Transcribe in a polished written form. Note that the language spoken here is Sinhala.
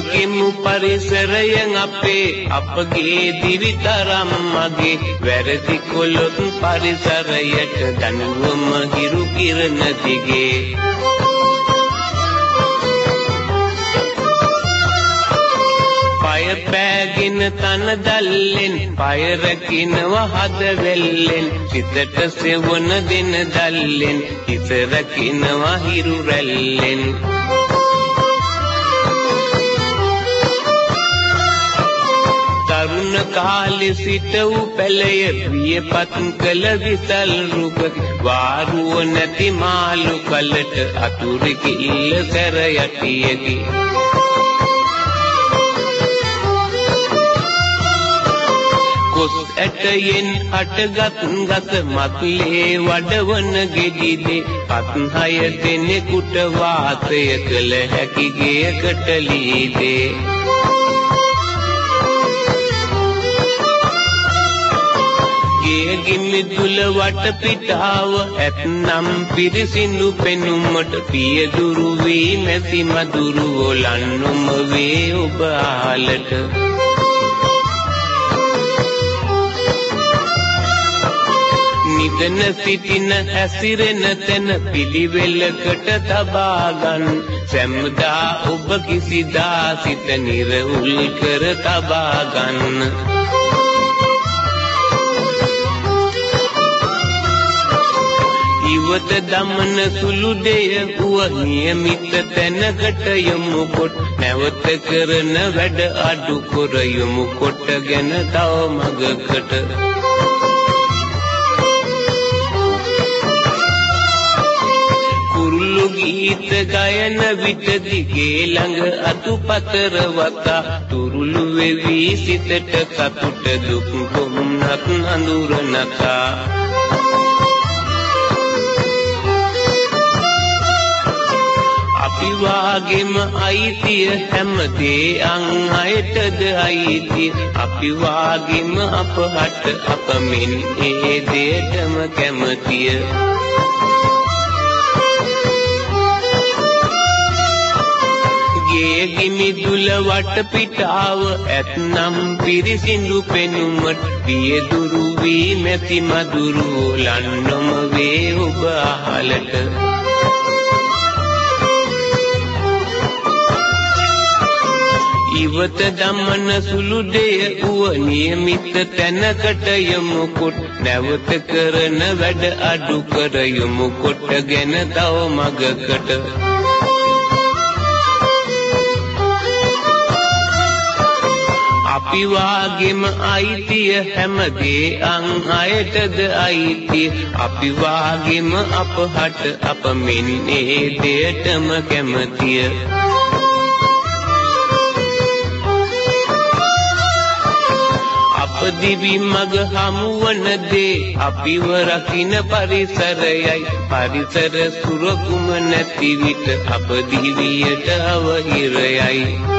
සුරකිමු පරිසරයෙන් අපේ අපගේ දිවිතරම් මගේ වැරදි කොළොත් පරිසරයට දනුවම හිරු කිරණ දිගේ පය පෑගෙන තන දැල්ලෙන් පය රකින්නව හද වෙල්ලෙන් සිතට සෙවන දෙන දැල්ලෙන් හිත රකින්නව හිරු රැල්ලෙන් තරුණ කාලේ සිට වූ පැලය ප්‍රියපත් කළ විසල් රූපක වාරුව නැති මාළු කලට අතුරු කිල්ල සැර යටියකි කොස් ඇටයෙන් හටගත් ගස මත්ලේ වඩවන ගෙඩිදේ පත් හය දෙනෙකුට වාසය කළ හැකි ගේකට ලීදේ ගිමි දුල වට පිටාව ඇත්නම් පිරිසිඳු පෙනුමට පියදුරු වී මැසි මදුරු ඔලන්නුම වේ ඔබ ආලට නිදන සිටින හැසිරෙන තැන පිළිවෙලකට තබා ගන්න සැමදා ඔබ කිසිදා සිත නිරවුල් කර තබා ගන්න ඉවත දමන සුළු දෙය වූ නියමිත තැනකට යමු කොට නැවත කරන වැඩ අඩු කර යමු කොටගෙන තව මගකට කුරුළු ගීත ගයන විට දිගේ ළඟ අතුපතර වතා තුරුළු වෙවි සිතට සතුට දුක් කොමුණක් අඳුර නකා අපි වාගේම අයිතිය හැමදේ අන් අයටද අයිතිය අපි වාගේම අපහට අප මෙන් ඒ දෙයටම කැමතිය ගේ ගිනි දුල වට පිටාව ඇත්නම් පිරිසිඳු පෙනුමට පියදුරු වී මැසි මදුරු ලන්නොම වේ ඔබ අහලට ඉවත දමන සුළු දෙය වූ නියමිත තැනකට යමු කොට නැවත කරන වැඩ අඩු කර යමු කොටගෙන තව මගකට අපි වාගේම අයිතිය හැමදේ අන් අයටද අයිතිය අපි වාගේම අපහට අප මෙන් ඒ දෙයටම කැමතිය දිවි මග හමුවන දේ අපිව රකින්න පරිසරයයි පරිසර සුරකුම නැති විට අප දිවියට අවහිරයයි